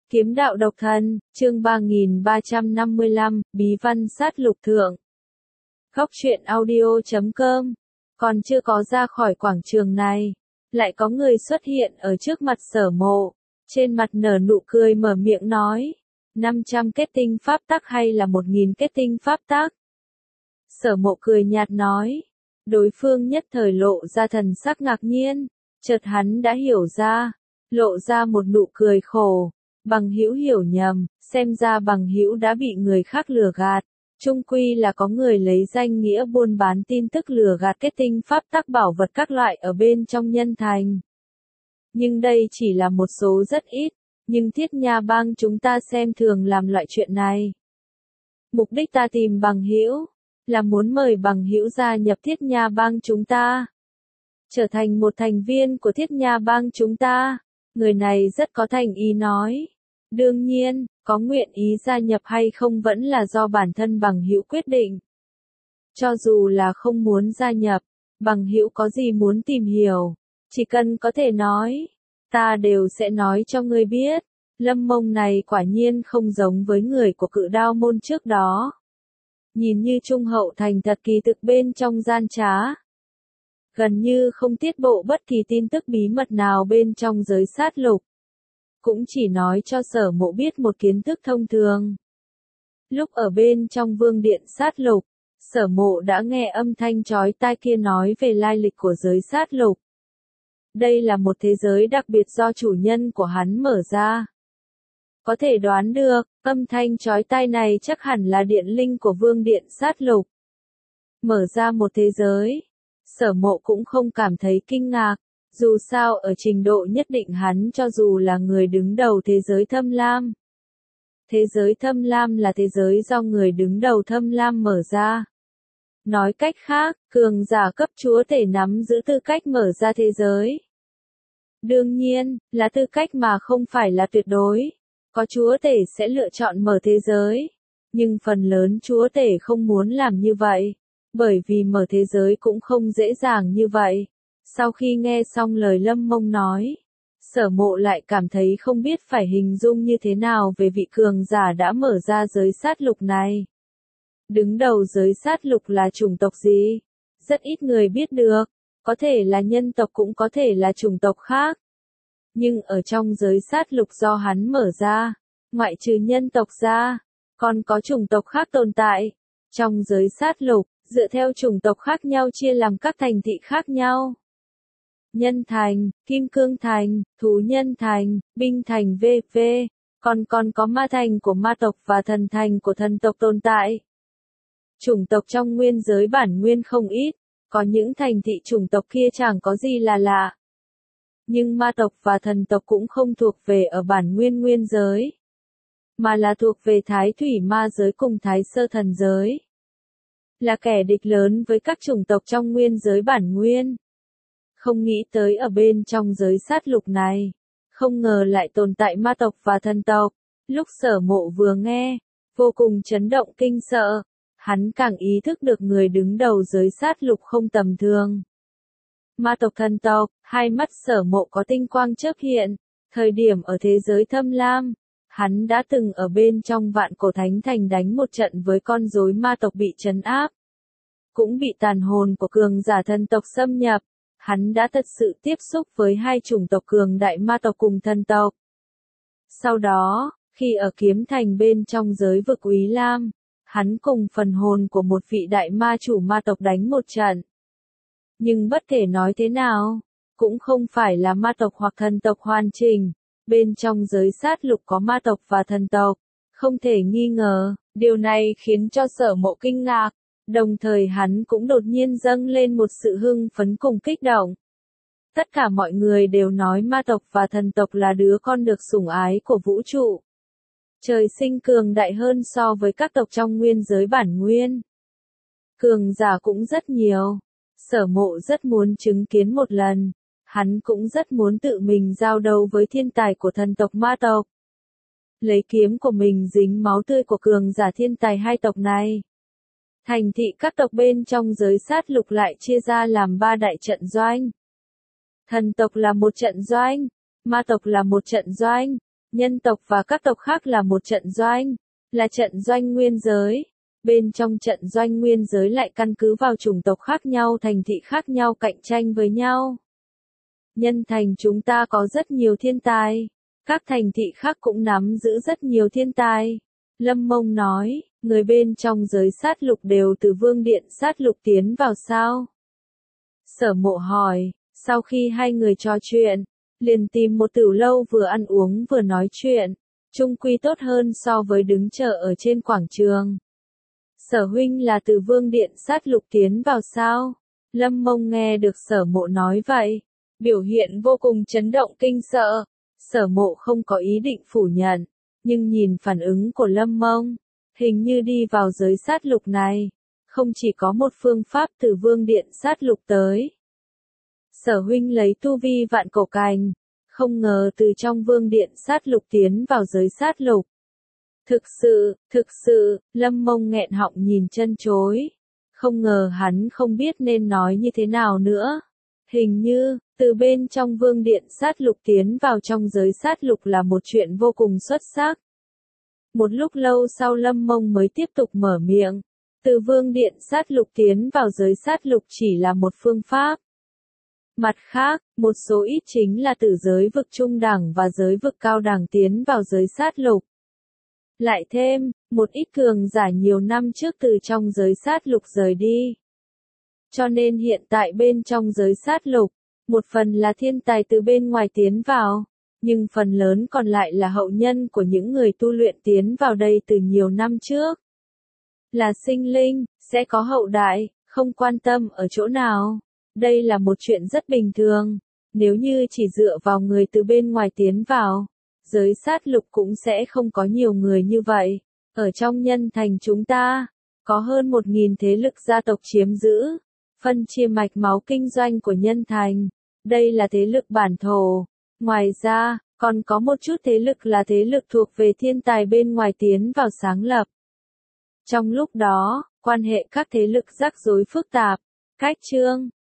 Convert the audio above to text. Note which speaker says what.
Speaker 1: Kiếm đạo độc thân, chương 3355, Bí văn sát lục thượng. Góc truyện audio.com. Còn chưa có ra khỏi quảng trường này, lại có người xuất hiện ở trước mặt Sở Mộ, trên mặt nở nụ cười mở miệng nói, 500 kết tinh pháp tắc hay là 1000 kết tinh pháp tắc? Sở Mộ cười nhạt nói, đối phương nhất thời lộ ra thần sắc ngạc nhiên, chợt hắn đã hiểu ra, lộ ra một nụ cười khổ. Bằng hữu hiểu nhầm, xem ra bằng hữu đã bị người khác lừa gạt. Chung quy là có người lấy danh nghĩa buôn bán tin tức lừa gạt kết tinh pháp tắc bảo vật các loại ở bên trong nhân thành. Nhưng đây chỉ là một số rất ít, nhưng Thiết Nha Bang chúng ta xem thường làm loại chuyện này. Mục đích ta tìm bằng hữu là muốn mời bằng hữu gia nhập Thiết Nha Bang chúng ta, trở thành một thành viên của Thiết Nha Bang chúng ta. Người này rất có thành ý nói. Đương nhiên, có nguyện ý gia nhập hay không vẫn là do bản thân bằng hữu quyết định. Cho dù là không muốn gia nhập, bằng hữu có gì muốn tìm hiểu, chỉ cần có thể nói, ta đều sẽ nói cho ngươi biết. Lâm Mông này quả nhiên không giống với người của Cự Đao môn trước đó. Nhìn như trung hậu thành thật kỳ thực bên trong gian trá. Gần như không tiết lộ bất kỳ tin tức bí mật nào bên trong giới sát lục. Cũng chỉ nói cho Sở Mộ biết một kiến thức thông thường. Lúc ở bên trong vương điện sát lục, Sở Mộ đã nghe âm thanh chói tai kia nói về lai lịch của giới sát lục. Đây là một thế giới đặc biệt do chủ nhân của hắn mở ra. Có thể đoán được, âm thanh chói tai này chắc hẳn là điện linh của vương điện sát lục. Mở ra một thế giới. Sở Mộ cũng không cảm thấy kinh ngạc, dù sao ở trình độ nhất định hắn cho dù là người đứng đầu thế giới Thâm Lam. Thế giới Thâm Lam là thế giới do người đứng đầu Thâm Lam mở ra. Nói cách khác, cường giả cấp chúa tể nắm giữ tư cách mở ra thế giới. Đương nhiên, là tư cách mà không phải là tuyệt đối. Có chúa tể sẽ lựa chọn mở thế giới. Nhưng phần lớn chúa tể không muốn làm như vậy. Bởi vì mở thế giới cũng không dễ dàng như vậy. Sau khi nghe xong lời Lâm Mông nói, Sở Mộ lại cảm thấy không biết phải hình dung như thế nào về vị cường giả đã mở ra giới sát lục này. Đứng đầu giới sát lục là chủng tộc gì? Rất ít người biết được, có thể là nhân tộc cũng có thể là chủng tộc khác. Nhưng ở trong giới sát lục do hắn mở ra, ngoại trừ nhân tộc ra, còn có chủng tộc khác tồn tại. Trong giới sát lục, dựa theo chủng tộc khác nhau chia làm các thành thị khác nhau. Nhân thành, Kim Cương thành, Thú Nhân thành, Binh thành v.v. Còn có ma thành của ma tộc và thần thành của thần tộc tồn tại. Chủng tộc trong nguyên giới bản nguyên không ít, có những thành thị chủng tộc kia chẳng có gì là lạ. Nhưng ma tộc và thần tộc cũng không thuộc về ở bản nguyên nguyên giới, mà là thuộc về Thái Thủy ma giới cùng Thái Sơ thần giới. Là kẻ địch lớn với các chủng tộc trong nguyên giới bản nguyên. Không nghĩ tới ở bên trong giới sát lục này, không ngờ lại tồn tại ma tộc và thần tộc. Lúc Sở Mộ vừa nghe, vô cùng chấn động kinh sợ, hắn càng ý thức được người đứng đầu giới sát lục không tầm thường. Ma tộc thần tộc, hai mắt Sở Mộ có tinh quang chớp hiện, thời điểm ở thế giới Thâm Lam, hắn đã từng ở bên trong Vạn Cổ Thánh Thành đánh một trận với con rối ma tộc bị trấn áp. Cũng bị tàn hồn của cường giả thần tộc xâm nhập. Hắn đã thật sự tiếp xúc với hai chủng tộc cường đại ma tộc cùng thần tộc. Sau đó, khi ở Kiếm Thành bên trong giới vực Úy Lam, hắn cùng phần hồn của một vị đại ma chủ ma tộc đánh một trận. Nhưng bất kể nói thế nào, cũng không phải là ma tộc hoặc thần tộc hoàn chỉnh. Bên trong giới sát lục có ma tộc và thần tộc, không thể nghi ngờ, điều này khiến cho Sở Mộ kinh ngạc. Đồng thời hắn cũng đột nhiên dâng lên một sự hưng phấn cùng kích động. Tất cả mọi người đều nói ma tộc và thần tộc là đứa con được sủng ái của vũ trụ. Trời sinh cường đại hơn so với các tộc trong nguyên giới bản nguyên. Cường giả cũng rất nhiều. Sở Mộ rất muốn chứng kiến một lần. Hắn cũng rất muốn tự mình giao đấu với thiên tài của thần tộc ma tộc. Lấy kiếm của mình dính máu tươi của cường giả thiên tài hai tộc này. Thành thị các tộc bên trong giới sát lục lại chia ra làm 3 đại trận doanh. Thần tộc là một trận doanh, ma tộc là một trận doanh, Nhân tộc và các tộc khác là một trận doanh, là trận doanh nguyên giới. Bên trong trận doanh nguyên giới lại căn cứ vào chủng tộc khác nhau, thành thị khác nhau cạnh tranh với nhau. Nhân thành chúng ta có rất nhiều thiên tài, các thành thị khác cũng nắm giữ rất nhiều thiên tài. Lâm Mông nói, người bên trong giới sát lục đều từ vương điện sát lục tiến vào sao? Sở Mộ hỏi, sau khi hai người trò chuyện, liền tìm một tửu lâu vừa ăn uống vừa nói chuyện, chung quy tốt hơn so với đứng chờ ở trên quảng trường. Sở huynh là từ vương điện sát lục tiến vào sao? Lâm Mông nghe được Sở Mộ nói vậy, biểu hiện vô cùng chấn động kinh sợ. Sở Mộ không có ý định phủ nhận, nhưng nhìn phản ứng của Lâm Mông, hình như đi vào giới sát lục này, không chỉ có một phương pháp từ vương điện sát lục tới. Sở huynh lấy tu vi vạn cổ cành, không ngờ từ trong vương điện sát lục tiến vào giới sát lục. Thực sự, Lâm Mông nghẹn họng nhìn chân chối. Không ngờ hắn không biết nên nói như thế nào nữa. Hình như, từ bên trong vương điện sát lục tiến vào trong giới sát lục là một chuyện vô cùng xuất sắc. Một lúc lâu sau Lâm Mông mới tiếp tục mở miệng. Từ vương điện sát lục tiến vào giới sát lục chỉ là một phương pháp. Mặt khác, một số ít chính là từ giới vực trung đẳng và giới vực cao đẳng tiến vào giới sát lục. Lại thêm, một ít cường giả nhiều năm trước từ trong giới sát lục rời đi. Cho nên hiện tại bên trong giới sát lục, một phần là thiên tài từ bên ngoài tiến vào, nhưng phần lớn còn lại là hậu nhân của những người tu luyện tiến vào đây từ nhiều năm trước. Là sinh linh, sẽ có hậu đại, không quan tâm ở chỗ nào. Đây là một chuyện rất bình thường, nếu như chỉ dựa vào người từ bên ngoài tiến vào, giới sát lục cũng sẽ không có nhiều người như vậy. Ở trong nhân thành chúng ta, có hơn 1.000 thế lực gia tộc chiếm giữ, phân chia mạch máu kinh doanh của nhân thành. Đây là thế lực bản thổ. Ngoài ra, còn có một chút thế lực là thế lực thuộc về thiên tài bên ngoài tiến vào sáng lập. Trong lúc đó, quan hệ các thế lực rắc rối phức tạp, cách chương.